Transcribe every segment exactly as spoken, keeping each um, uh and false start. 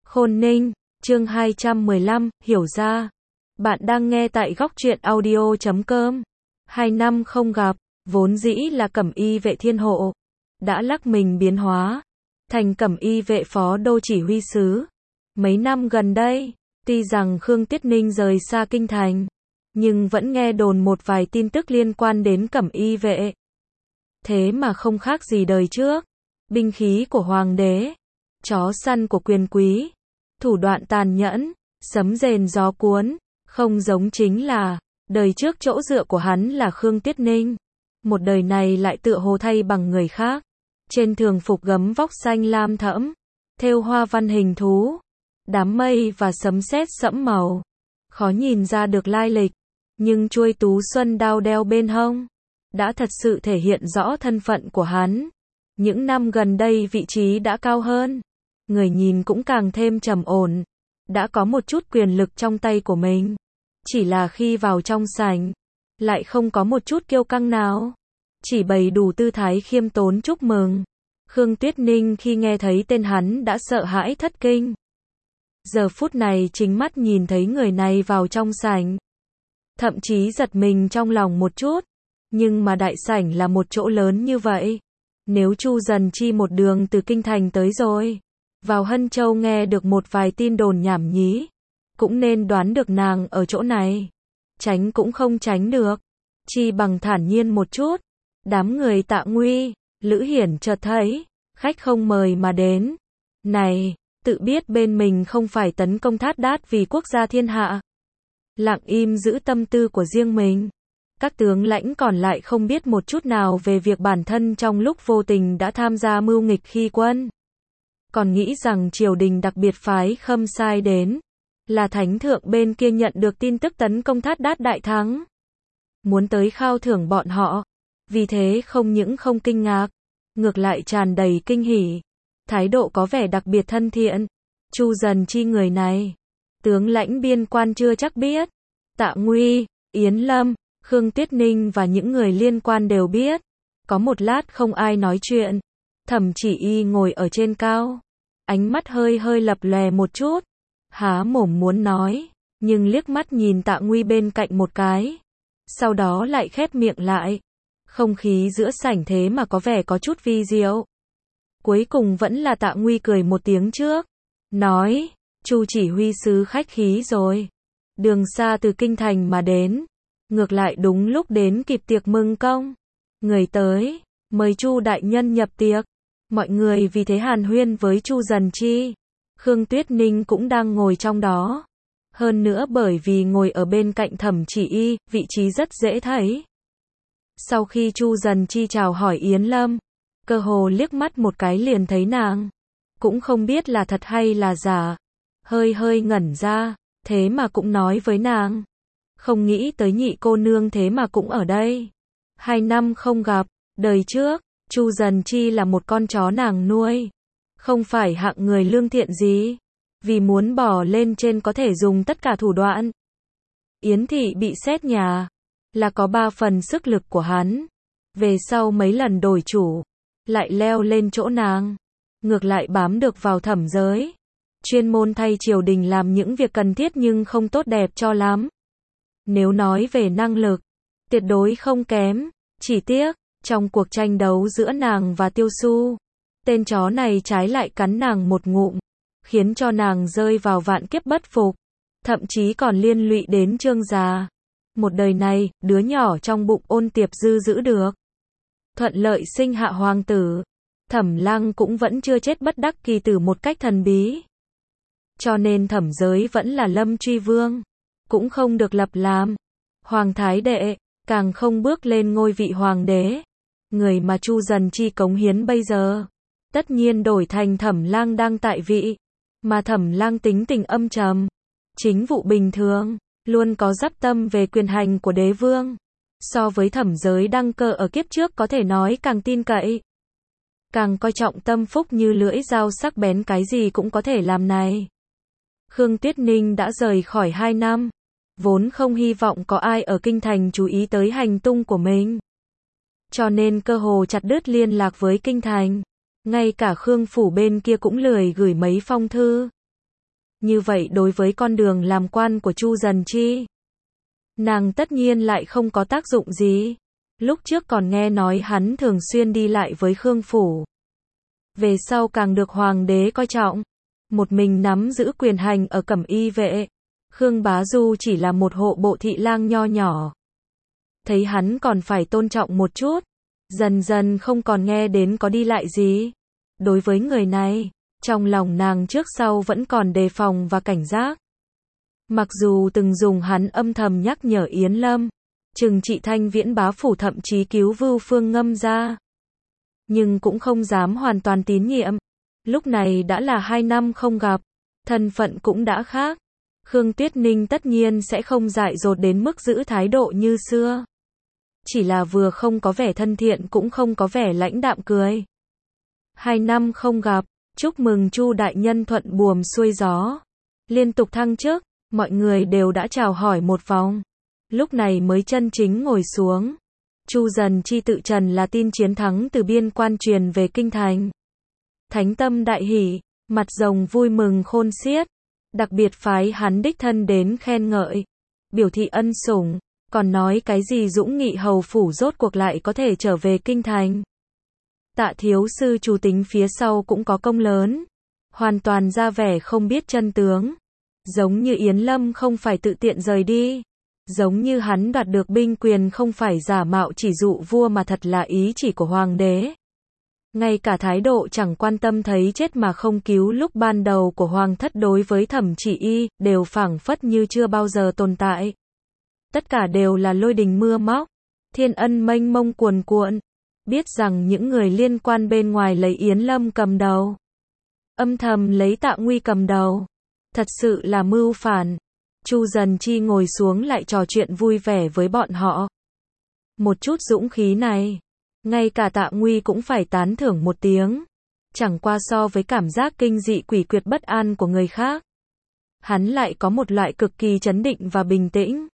Khôn Ninh, chương hai trăm mười lăm, hiểu ra. Bạn đang nghe tại góc truyện audio chấm com. Hai năm không gặp, vốn dĩ là cẩm y vệ thiên hộ, đã lắc mình biến hóa, thành cẩm y vệ phó đô chỉ huy sứ. Mấy năm gần đây, tuy rằng Khương Tuyết Ninh rời xa kinh thành, nhưng vẫn nghe đồn một vài tin tức liên quan đến cẩm y vệ. Thế mà không khác gì đời trước, binh khí của hoàng đế, chó săn của quyền quý, thủ đoạn tàn nhẫn, sấm rền gió cuốn, không giống chính là, đời trước chỗ dựa của hắn là Khương Tuyết Ninh, một đời này lại tựa hồ thay bằng người khác. Trên thường phục gấm vóc xanh lam thẫm, thêu hoa văn hình thú, đám mây và sấm sét sẫm màu, khó nhìn ra được lai lịch, nhưng chuôi tú xuân đao đeo bên hông, đã thật sự thể hiện rõ thân phận của hắn. Những năm gần đây vị trí đã cao hơn, người nhìn cũng càng thêm trầm ổn, đã có một chút quyền lực trong tay của mình. Chỉ là khi vào trong sảnh, lại không có một chút kiêu căng nào, chỉ bày đủ tư thái khiêm tốn chúc mừng. Khương Tuyết Ninh khi nghe thấy tên hắn đã sợ hãi thất kinh. Giờ phút này chính mắt nhìn thấy người này vào trong sảnh, thậm chí giật mình trong lòng một chút, nhưng mà đại sảnh là một chỗ lớn như vậy. Nếu Chu Dần Chi một đường từ kinh thành tới rồi, vào Hân Châu nghe được một vài tin đồn nhảm nhí, cũng nên đoán được nàng ở chỗ này. Tránh cũng không tránh được, chi bằng thản nhiên một chút. Đám người Tạ Nguy, Lữ Hiển chợt thấy, khách không mời mà đến. Này, tự biết bên mình không phải tấn công Thát Đát vì quốc gia thiên hạ. Lặng im giữ tâm tư của riêng mình. Các tướng lãnh còn lại không biết một chút nào về việc bản thân trong lúc vô tình đã tham gia mưu nghịch khi quân. Còn nghĩ rằng triều đình đặc biệt phái Khâm Sai đến, là thánh thượng bên kia nhận được tin tức tấn công Thát Đát đại thắng, muốn tới khao thưởng bọn họ. Vì thế không những không kinh ngạc, ngược lại tràn đầy kinh hỉ, thái độ có vẻ đặc biệt thân thiện. Chu Dần Chi người này, tướng lãnh biên quan chưa chắc biết, Tạ Nguy, Yến Lâm, Khương Tuyết Ninh và những người liên quan đều biết. Có một lát không ai nói chuyện, Thẩm Chỉ Y ngồi ở trên cao, ánh mắt hơi hơi lập lòe một chút, há mồm muốn nói, nhưng liếc mắt nhìn Tạ Nguy bên cạnh một cái, sau đó lại khép miệng lại. Không khí giữa sảnh thế mà có vẻ có chút vi diệu. Cuối cùng vẫn là Tạ Nguy cười một tiếng trước, nói, Chu chỉ huy sứ khách khí rồi, đường xa từ kinh thành mà đến, ngược lại đúng lúc đến kịp tiệc mừng công. Người tới, mời Chu đại nhân nhập tiệc. Mọi người vì thế hàn huyên với Chu Dần Chi. Khương Tuyết Ninh cũng đang ngồi trong đó. Hơn nữa bởi vì ngồi ở bên cạnh Thẩm Chỉ Y, vị trí rất dễ thấy. Sau khi Chu Dần Chi chào hỏi Yến Lâm, cơ hồ liếc mắt một cái liền thấy nàng, cũng không biết là thật hay là giả, hơi hơi ngẩn ra, thế mà cũng nói với nàng, không nghĩ tới nhị cô nương thế mà cũng ở đây. Hai năm không gặp, đời trước, Chu Dần Chi là một con chó nàng nuôi, không phải hạng người lương thiện gì, vì muốn bỏ lên trên có thể dùng tất cả thủ đoạn. Yến thị bị xét nhà, là có ba phần sức lực của hắn. Về sau mấy lần đổi chủ, lại leo lên chỗ nàng, ngược lại bám được vào thẩm giới, chuyên môn thay triều đình làm những việc cần thiết nhưng không tốt đẹp cho lắm. Nếu nói về năng lực, tuyệt đối không kém, chỉ tiếc, trong cuộc tranh đấu giữa nàng và Tiêu Su, tên chó này trái lại cắn nàng một ngụm, khiến cho nàng rơi vào vạn kiếp bất phục, thậm chí còn liên lụy đến Trương gia. Một đời này, đứa nhỏ trong bụng Ôn Tiệp Dư giữ được, thuận lợi sinh hạ hoàng tử. Thẩm Lăng cũng vẫn chưa chết bất đắc kỳ tử một cách thần bí. Cho nên thẩm giới vẫn là Lâm Truy Vương, cũng không được lập làm hoàng thái đệ, càng không bước lên ngôi vị hoàng đế. Người mà Chu Dần Chi cống hiến bây giờ, tất nhiên đổi thành Thẩm Lăng đang tại vị, mà Thẩm Lăng tính tình âm trầm, chính vụ bình thường, luôn có dắp tâm về quyền hành của đế vương. So với thẩm giới đăng cơ ở kiếp trước có thể nói càng tin cậy, càng coi trọng tâm phúc như lưỡi dao sắc bén, cái gì cũng có thể làm này. Khương Tuyết Ninh đã rời khỏi hai năm, vốn không hy vọng có ai ở kinh thành chú ý tới hành tung của mình, cho nên cơ hồ chặt đứt liên lạc với kinh thành. Ngay cả Khương phủ bên kia cũng lười gửi mấy phong thư. Như vậy đối với con đường làm quan của Chu Dần Chi, nàng tất nhiên lại không có tác dụng gì. Lúc trước còn nghe nói hắn thường xuyên đi lại với Khương Phủ. Về sau càng được hoàng đế coi trọng. Một mình nắm giữ quyền hành ở Cẩm Y vệ. Khương Bá Du chỉ là một hộ bộ thị lang nho nhỏ. Thấy hắn còn phải tôn trọng một chút. Dần dần không còn nghe đến có đi lại gì. Đối với người này, trong lòng nàng trước sau vẫn còn đề phòng và cảnh giác. Mặc dù từng dùng hắn âm thầm nhắc nhở Yến Lâm, trừng trị Thanh Viễn bá phủ, thậm chí cứu Vưu Phương Ngâm ra, nhưng cũng không dám hoàn toàn tín nhiệm. Lúc này đã là hai năm không gặp, thân phận cũng đã khác. Khương Tuyết Ninh tất nhiên sẽ không dại dột đến mức giữ thái độ như xưa. Chỉ là vừa không có vẻ thân thiện cũng không có vẻ lãnh đạm cười. Hai năm không gặp, chúc mừng Chu đại nhân thuận buồm xuôi gió, liên tục thăng chức, mọi người đều đã chào hỏi một vòng. Lúc này mới chân chính ngồi xuống. Chu Dần Chi tự trần là tin chiến thắng từ biên quan truyền về kinh thành. Thánh tâm đại hỉ, mặt rồng vui mừng khôn xiết, đặc biệt phái hắn đích thân đến khen ngợi, biểu thị ân sủng, còn nói cái gì Dũng Nghị hầu phủ rốt cuộc lại có thể trở về kinh thành. Tạ thiếu sư chủ tính phía sau cũng có công lớn, hoàn toàn ra vẻ không biết chân tướng, giống như Yến Lâm không phải tự tiện rời đi, giống như hắn đoạt được binh quyền không phải giả mạo chỉ dụ vua mà thật là ý chỉ của hoàng đế. Ngay cả thái độ chẳng quan tâm thấy chết mà không cứu lúc ban đầu của hoàng thất đối với Thẩm Chỉ Y, đều phảng phất như chưa bao giờ tồn tại. Tất cả đều là lôi đình mưa móc, thiên ân mênh mông cuồn cuộn. Biết rằng những người liên quan bên ngoài lấy Yến Lâm cầm đầu, âm thầm lấy Tạ Nguy cầm đầu, thật sự là mưu phản. Chu Dần Chi ngồi xuống lại trò chuyện vui vẻ với bọn họ. Một chút dũng khí này, ngay cả Tạ Nguy cũng phải tán thưởng một tiếng. Chẳng qua so với cảm giác kinh dị quỷ quyệt bất an của người khác, hắn lại có một loại cực kỳ trấn định và bình tĩnh.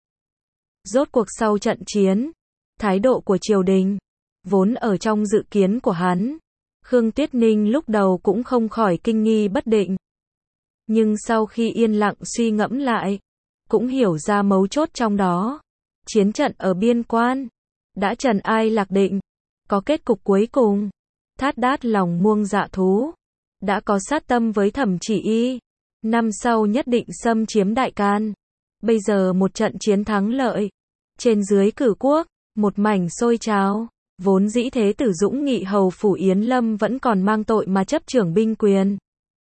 Rốt cuộc sau trận chiến, thái độ của triều đình vốn ở trong dự kiến của hắn, Khương Tuyết Ninh lúc đầu cũng không khỏi kinh nghi bất định. Nhưng sau khi yên lặng suy ngẫm lại, cũng hiểu ra mấu chốt trong đó. Chiến trận ở biên quan đã trần ai lạc định, có kết cục cuối cùng. Thát Đát lòng muông dạ thú, đã có sát tâm với Thẩm Chỉ Y, năm sau nhất định xâm chiếm Đại Can. Bây giờ một trận chiến thắng lợi, trên dưới cử quốc, một mảnh sôi trào. Vốn dĩ thế tử Dũng Nghị hầu phủ Yến Lâm vẫn còn mang tội mà chấp trưởng binh quyền,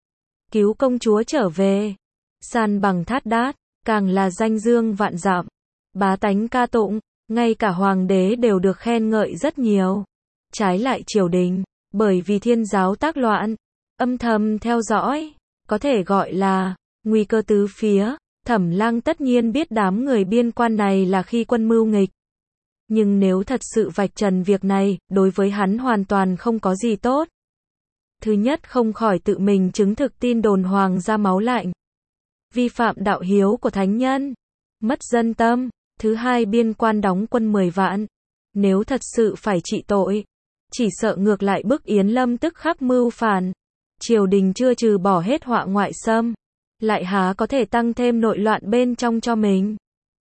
cứu công chúa trở về, san bằng Thát Đát, càng là danh dương vạn dặm, bá tánh ca tụng, ngay cả hoàng đế đều được khen ngợi rất nhiều. Trái lại triều đình, bởi vì thiên giáo tác loạn, âm thầm theo dõi, có thể gọi là nguy cơ tứ phía. Thẩm Lang tất nhiên biết đám người biên quan này là khi quân mưu nghịch. Nhưng nếu thật sự vạch trần việc này, đối với hắn hoàn toàn không có gì tốt. Thứ nhất, không khỏi tự mình chứng thực tin đồn hoàng ra máu lạnh, vi phạm đạo hiếu của thánh nhân, mất dân tâm. Thứ hai, biên quan đóng quân mười vạn, nếu thật sự phải trị tội, chỉ sợ ngược lại bức Yến Lâm tức khắc mưu phản. Triều đình chưa trừ bỏ hết họa ngoại xâm, lại há có thể tăng thêm nội loạn bên trong cho mình.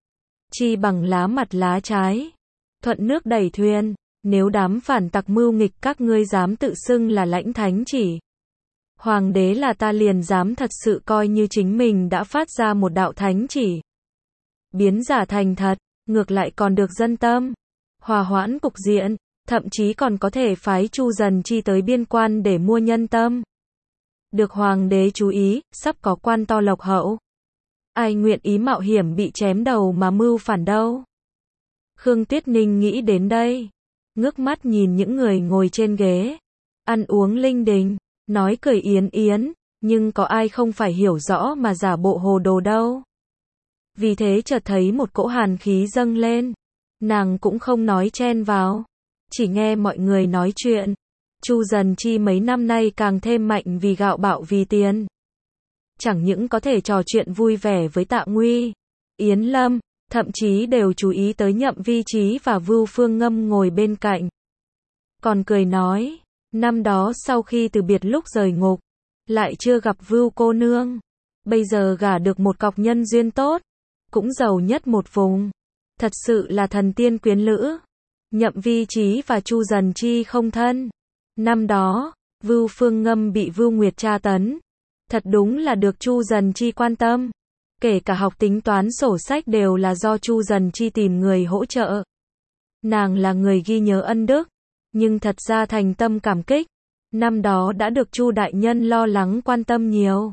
Chi bằng lá mặt lá trái, thuận nước đẩy thuyền. Nếu đám phản tặc mưu nghịch các ngươi dám tự xưng là lãnh thánh chỉ, hoàng đế là ta liền dám thật sự coi như chính mình đã phát ra một đạo thánh chỉ, biến giả thành thật, ngược lại còn được dân tâm, hòa hoãn cục diện, thậm chí còn có thể phái Chu Dần Chi tới biên quan để mua nhân tâm. Được hoàng đế chú ý, sắp có quan to lộc hậu, ai nguyện ý mạo hiểm bị chém đầu mà mưu phản đâu. Khương Tuyết Ninh nghĩ đến đây, ngước mắt nhìn những người ngồi trên ghế, ăn uống linh đình, nói cười yến yến, nhưng có ai không phải hiểu rõ mà giả bộ hồ đồ đâu. Vì thế chợt thấy một cỗ hàn khí dâng lên, nàng cũng không nói chen vào, chỉ nghe mọi người nói chuyện. Chu Dần Chi mấy năm nay càng thêm mạnh vì gạo bạo vì tiền. Chẳng những có thể trò chuyện vui vẻ với Tạ Nguy, Yến Lâm, thậm chí đều chú ý tới Nhậm Vi Chí và Vưu Phương Ngâm ngồi bên cạnh. Còn cười nói, năm đó sau khi từ biệt lúc rời ngục, lại chưa gặp Vưu cô nương, Bây giờ gả được một cọc nhân duyên tốt, cũng giàu nhất một vùng. Thật sự là thần tiên quyến lữ. Nhậm Vi Chí và Chu Dần Chi không thân. Năm đó, Vưu Phương Ngâm bị Vưu Nguyệt tra tấn. Thật đúng là được Chu Dần Chi quan tâm. Kể cả học tính toán sổ sách đều là do Chu Dần Chi tìm người hỗ trợ. Nàng là người ghi nhớ ân đức, nhưng thật ra thành tâm cảm kích. Năm đó đã được Chu đại nhân lo lắng quan tâm nhiều.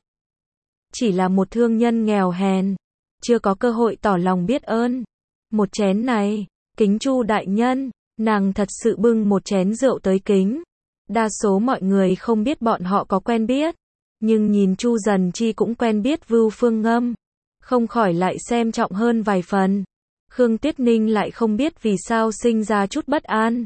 Chỉ là một thương nhân nghèo hèn, chưa có cơ hội tỏ lòng biết ơn. Một chén này, kính Chu đại nhân, nàng thật sự bưng một chén rượu tới kính. Đa số mọi người không biết bọn họ có quen biết, nhưng nhìn Chu Dần Chi cũng quen biết Vưu Phương Ngâm, không khỏi lại xem trọng hơn vài phần. Khương Tuyết Ninh lại không biết vì sao sinh ra chút bất an.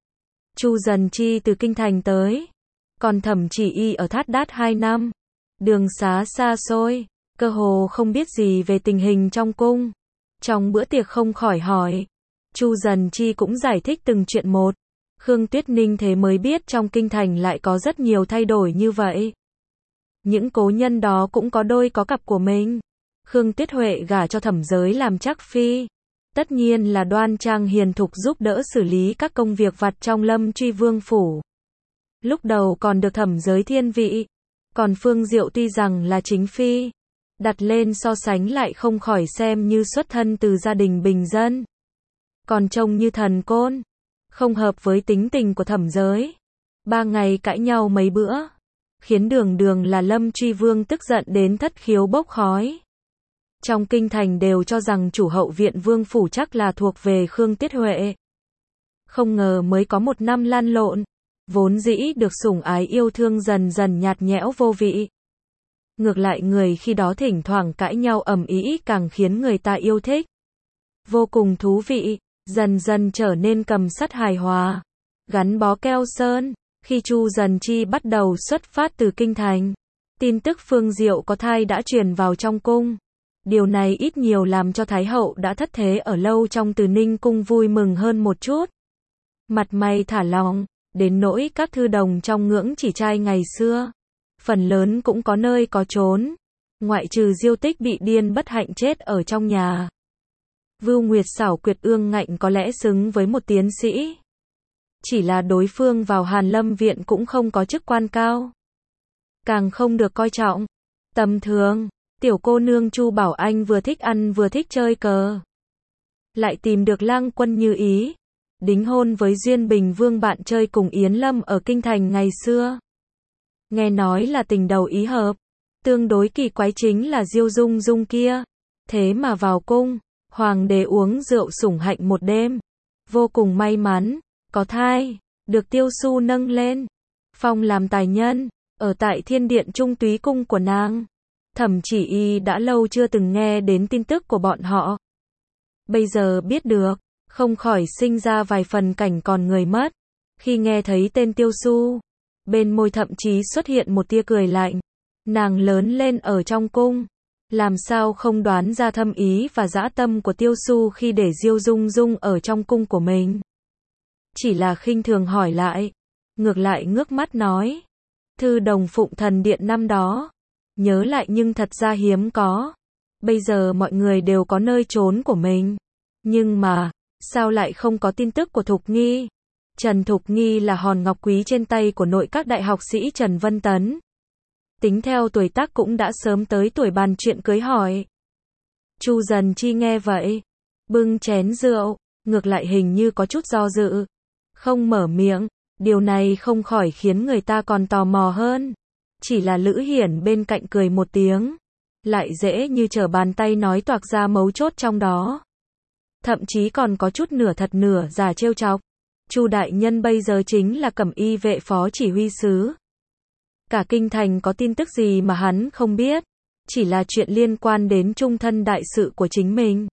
Chu Dần Chi từ kinh thành tới, còn Thẩm Chỉ Y ở Thát Đát hai năm. Đường xá xa xôi, cơ hồ không biết gì về tình hình trong cung. Trong bữa tiệc không khỏi hỏi. Chu Dần Chi cũng giải thích từng chuyện một. Khương Tuyết Ninh thế mới biết trong kinh thành lại có rất nhiều thay đổi như vậy. Những cố nhân đó cũng có đôi có cặp của mình. Khương Tuyết Huệ gả cho Thẩm Giới làm trắc phi. Tất nhiên là đoan trang hiền thục giúp đỡ xử lý các công việc vặt trong Lâm Truy Vương phủ. Lúc đầu còn được Thẩm Giới thiên vị. Còn Phương Diệu tuy rằng là chính phi, đặt lên so sánh lại không khỏi xem như xuất thân từ gia đình bình dân. Còn trông như thần côn, không hợp với tính tình của Thẩm Giới. Ba ngày cãi nhau mấy bữa, khiến đường đường là Lâm Truy Vương tức giận đến thất khiếu bốc khói. Trong kinh thành đều cho rằng chủ hậu viện vương phủ chắc là thuộc về Khương Tuyết Huệ. Không ngờ mới có một năm lăn lộn, vốn dĩ được sủng ái yêu thương dần dần nhạt nhẽo vô vị. Ngược lại người khi đó thỉnh thoảng cãi nhau ầm ĩ càng khiến người ta yêu thích. Vô cùng thú vị, dần dần trở nên cầm sắt hài hòa, gắn bó keo sơn. Khi Chu Dần Chi bắt đầu xuất phát từ kinh thành, tin tức Phương Diệu có thai đã truyền vào trong cung. Điều này ít nhiều làm cho Thái hậu đã thất thế ở lâu trong Từ Ninh cung vui mừng hơn một chút. Mặt mày thả lỏng, đến nỗi các thư đồng trong ngưỡng chỉ trai ngày xưa, phần lớn cũng có nơi có trốn, ngoại trừ Diêu Tích bị điên bất hạnh chết ở trong nhà. Vưu Nguyệt xảo quyệt ương ngạnh có lẽ xứng với một tiến sĩ. Chỉ là đối phương vào Hàn Lâm viện cũng không có chức quan cao, càng không được coi trọng. Tầm thường, tiểu cô nương Chu Bảo Anh vừa thích ăn vừa thích chơi cờ, lại tìm được Lang Quân Như Ý, đính hôn với Duyên Bình Vương bạn chơi cùng Yến Lâm ở kinh thành ngày xưa. Nghe nói là tình đầu ý hợp. Tương đối kỳ quái chính là Diêu Dung Dung kia, thế mà vào cung, hoàng đế uống rượu sủng hạnh một đêm, vô cùng may mắn, có thai, được Tiêu Xu nâng lên, phong làm tài nhân, ở tại Thiên Điện Trung Túy cung của nàng. Thẩm Chỉ Y đã lâu chưa từng nghe đến tin tức của bọn họ. Bây giờ biết được, không khỏi sinh ra vài phần cảnh còn người mất. Khi nghe thấy tên Tiêu Xu, bên môi thậm chí xuất hiện một tia cười lạnh. Nàng lớn lên ở trong cung, làm sao không đoán ra thâm ý và dã tâm của Tiêu Xu khi để Diêu Dung Dung ở trong cung của mình. Chỉ là khinh thường hỏi lại, ngược lại ngước mắt nói, thư đồng Phụng Thần Điện năm đó, nhớ lại nhưng thật ra hiếm có. Bây giờ mọi người đều có nơi trốn của mình, nhưng mà, sao lại không có tin tức của Thục Nghi? Trần Thục Nghi là hòn ngọc quý trên tay của nội các đại học sĩ Trần Vân Tấn. Tính theo tuổi tác cũng đã sớm tới tuổi bàn chuyện cưới hỏi. Chu Dần Chi nghe vậy, bưng chén rượu, ngược lại hình như có chút do dự, không mở miệng. Điều này không khỏi khiến người ta còn tò mò hơn. Chỉ là Lữ Hiển bên cạnh cười một tiếng, lại dễ như trở bàn tay nói toạc ra mấu chốt trong đó. Thậm chí còn có chút nửa thật nửa giả trêu chọc. Chu đại nhân bây giờ chính là Cẩm Y vệ phó chỉ huy sứ. Cả kinh thành có tin tức gì mà hắn không biết, chỉ là chuyện liên quan đến trung thân đại sự của chính mình.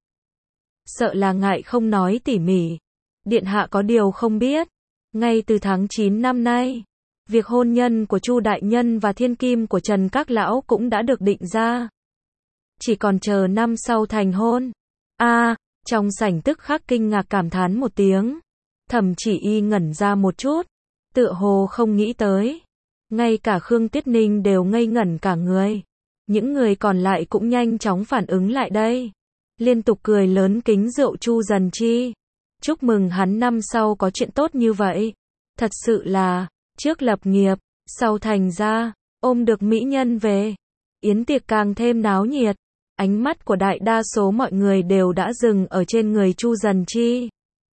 Sợ là ngại không nói tỉ mỉ. Điện hạ có điều không biết, ngay từ tháng chín năm nay, việc hôn nhân của Chu đại nhân và thiên kim của Trần các lão cũng đã được định ra. Chỉ còn chờ năm sau thành hôn. A, à, trong sảnh tức khắc kinh ngạc cảm thán một tiếng. Thẩm Chỉ Y ngẩn ra một chút, tựa hồ không nghĩ tới. Ngay cả Khương Tuyết Ninh đều ngây ngẩn cả người. Những người còn lại cũng nhanh chóng phản ứng lại đây. Liên tục cười lớn kính rượu Chu Dần Chi. Chúc mừng hắn năm sau có chuyện tốt như vậy. Thật sự là, trước lập nghiệp, sau thành gia, ôm được mỹ nhân về. Yến tiệc càng thêm náo nhiệt. Ánh mắt của đại đa số mọi người đều đã dừng ở trên người Chu Dần Chi.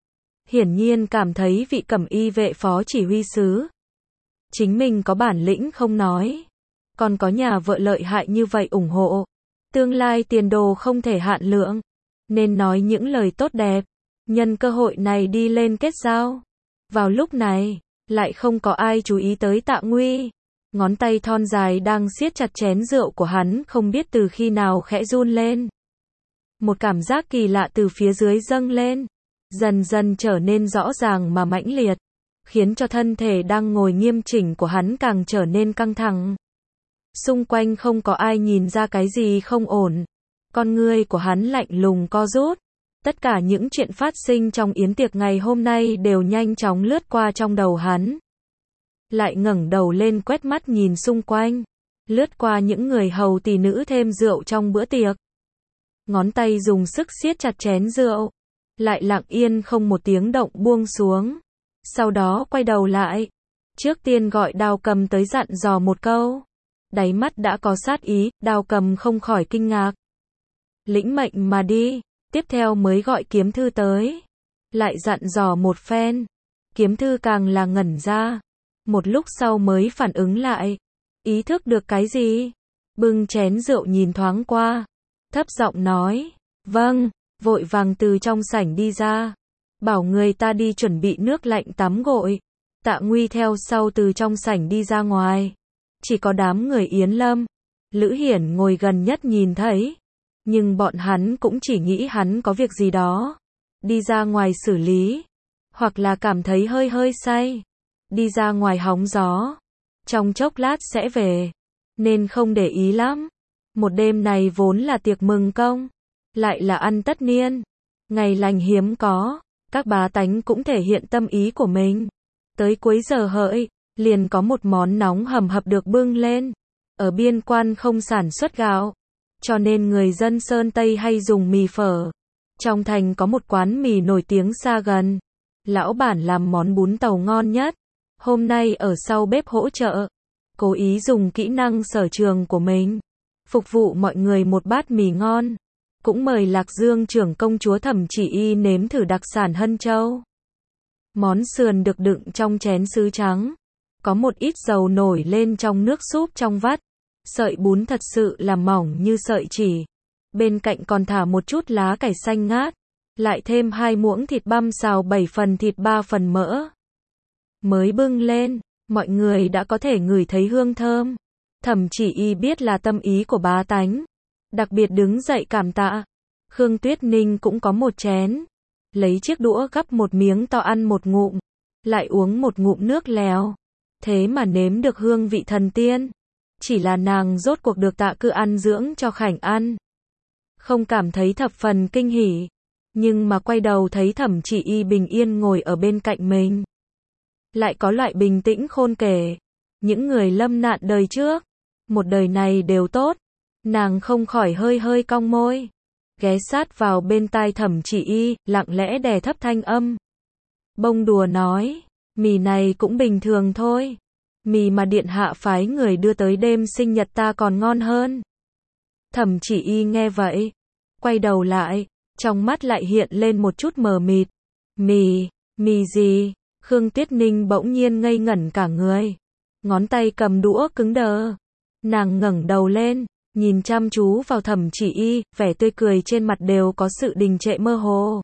Hiển nhiên cảm thấy vị cẩm y vệ phó chỉ huy sứ. Chính mình có bản lĩnh không nói. Còn có nhà vợ lợi hại như vậy ủng hộ. Tương lai tiền đồ không thể hạn lượng. Nên nói những lời tốt đẹp. Nhân cơ hội này đi lên kết giao. Vào lúc này, lại không có ai chú ý tới Tạ Nguy. Ngón tay thon dài đang siết chặt chén rượu của hắn không biết từ khi nào khẽ run lên. Một cảm giác kỳ lạ từ phía dưới dâng lên. Dần dần trở nên rõ ràng mà mãnh liệt. Khiến cho thân thể đang ngồi nghiêm chỉnh của hắn càng trở nên căng thẳng. Xung quanh không có ai nhìn ra cái gì không ổn. Con ngươi của hắn lạnh lùng co rút. Tất cả những chuyện phát sinh trong yến tiệc ngày hôm nay đều nhanh chóng lướt qua trong đầu hắn. Lại ngẩng đầu lên quét mắt nhìn xung quanh. Lướt qua những người hầu tỷ nữ thêm rượu trong bữa tiệc. Ngón tay dùng sức siết chặt chén rượu. Lại lặng yên không một tiếng động buông xuống. Sau đó quay đầu lại. Trước tiên gọi Đao Cầm tới dặn dò một câu. Đáy mắt đã có sát ý, Đao Cầm không khỏi kinh ngạc. Lĩnh mệnh mà đi. Tiếp theo mới gọi Kiếm Thư tới. Lại dặn dò một phen. Kiếm Thư càng là ngẩn ra. Một lúc sau mới phản ứng lại. Ý thức được cái gì? Bưng chén rượu nhìn thoáng qua. Thấp giọng nói. Vâng. Vội vàng từ trong sảnh đi ra. Bảo người ta đi chuẩn bị nước lạnh tắm gội. Tạ Nguy theo sau từ trong sảnh đi ra ngoài. Chỉ có đám người Yến Lâm. Lữ Hiển ngồi gần nhất nhìn thấy. Nhưng bọn hắn cũng chỉ nghĩ hắn có việc gì đó. Đi ra ngoài xử lý. Hoặc là cảm thấy hơi hơi say. Đi ra ngoài hóng gió. Trong chốc lát sẽ về. Nên không để ý lắm. Một đêm này vốn là tiệc mừng công. Lại là ăn tất niên. Ngày lành hiếm có. Các bá tánh cũng thể hiện tâm ý của mình. Tới cuối giờ hợi, liền có một món nóng hầm hập được bưng lên. Ở biên quan không sản xuất gạo. Cho nên người dân Sơn Tây hay dùng mì phở. Trong thành có một quán mì nổi tiếng xa gần. Lão bản làm món bún tàu ngon nhất. Hôm nay ở sau bếp hỗ trợ. Cố ý dùng kỹ năng sở trường của mình. Phục vụ mọi người một bát mì ngon. Cũng mời Lạc Dương trưởng công chúa Thẩm Chỉ Y nếm thử đặc sản Hân Châu. Món sườn được đựng trong chén sứ trắng. Có một ít dầu nổi lên trong nước súp trong vắt. Sợi bún thật sự là mỏng như sợi chỉ. Bên cạnh còn thả một chút lá cải xanh ngát. Lại thêm hai muỗng thịt băm xào bảy phần thịt ba phần mỡ. Mới bưng lên, mọi người đã có thể ngửi thấy hương thơm. Thẩm Chỉ Y biết là tâm ý của bá tánh. Đặc biệt đứng dậy cảm tạ. Khương Tuyết Ninh cũng có một chén. Lấy chiếc đũa gắp một miếng to ăn một ngụm. Lại uống một ngụm nước lèo. Thế mà nếm được hương vị thần tiên. Chỉ là nàng rốt cuộc được Tạ Cư ăn dưỡng cho Khảnh ăn. Không cảm thấy thập phần kinh hỉ. Nhưng mà quay đầu thấy Thẩm Chỉ Y bình yên ngồi ở bên cạnh mình. Lại có loại bình tĩnh khôn kể. Những người lâm nạn đời trước. Một đời này đều tốt. Nàng không khỏi hơi hơi cong môi. Ghé sát vào bên tai Thẩm Chỉ Y, lặng lẽ đè thấp thanh âm. Bông đùa nói. Mì này cũng bình thường thôi. Mì mà điện hạ phái người đưa tới đêm sinh nhật ta còn ngon hơn. Thẩm Chỉ Y nghe vậy. Quay đầu lại. Trong mắt lại hiện lên một chút mờ mịt. Mì, mì gì? Khương Tuyết Ninh bỗng nhiên ngây ngẩn cả người. Ngón tay cầm đũa cứng đờ. Nàng ngẩng đầu lên. Nhìn chăm chú vào Thẩm Chỉ Y, vẻ tươi cười trên mặt đều có sự đình trệ mơ hồ.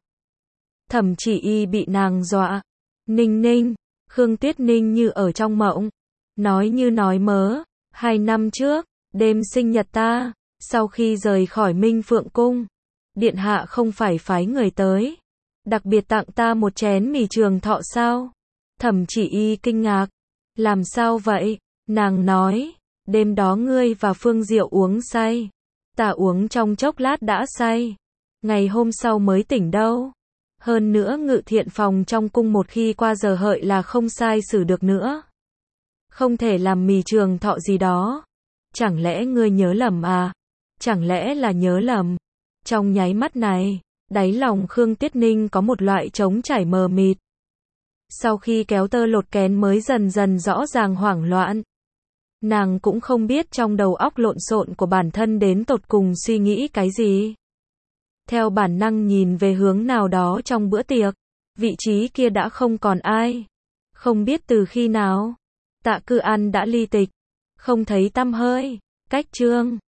Thẩm Chỉ Y bị nàng dọa. Ninh ninh, Khương Tuyết Ninh như ở trong mộng. Nói như nói mớ, hai năm trước, đêm sinh nhật ta, sau khi rời khỏi Minh Phượng Cung, điện hạ không phải phái người tới. Đặc biệt tặng ta một chén mì trường thọ sao? Thẩm Chỉ Y kinh ngạc. Làm sao vậy? Nàng nói. Đêm đó ngươi và Phương Diệu uống say. Ta uống trong chốc lát đã say. Ngày hôm sau mới tỉnh đâu. Hơn nữa ngự thiện phòng trong cung một khi qua giờ hợi là không sai xử được nữa. Không thể làm mì trường thọ gì đó. Chẳng lẽ ngươi nhớ lầm à? Chẳng lẽ là nhớ lầm? Trong nháy mắt này, đáy lòng Khương Tiết Ninh có một loại trống trải mờ mịt. Sau khi kéo tơ lột kén mới dần dần rõ ràng hoảng loạn. Nàng cũng không biết trong đầu óc lộn xộn của bản thân đến tột cùng suy nghĩ cái gì. Theo bản năng nhìn về hướng nào đó trong bữa tiệc, vị trí kia đã không còn ai. Không biết từ khi nào, Tạ Cư An đã ly tịch, không thấy tăm hơi. Cách chương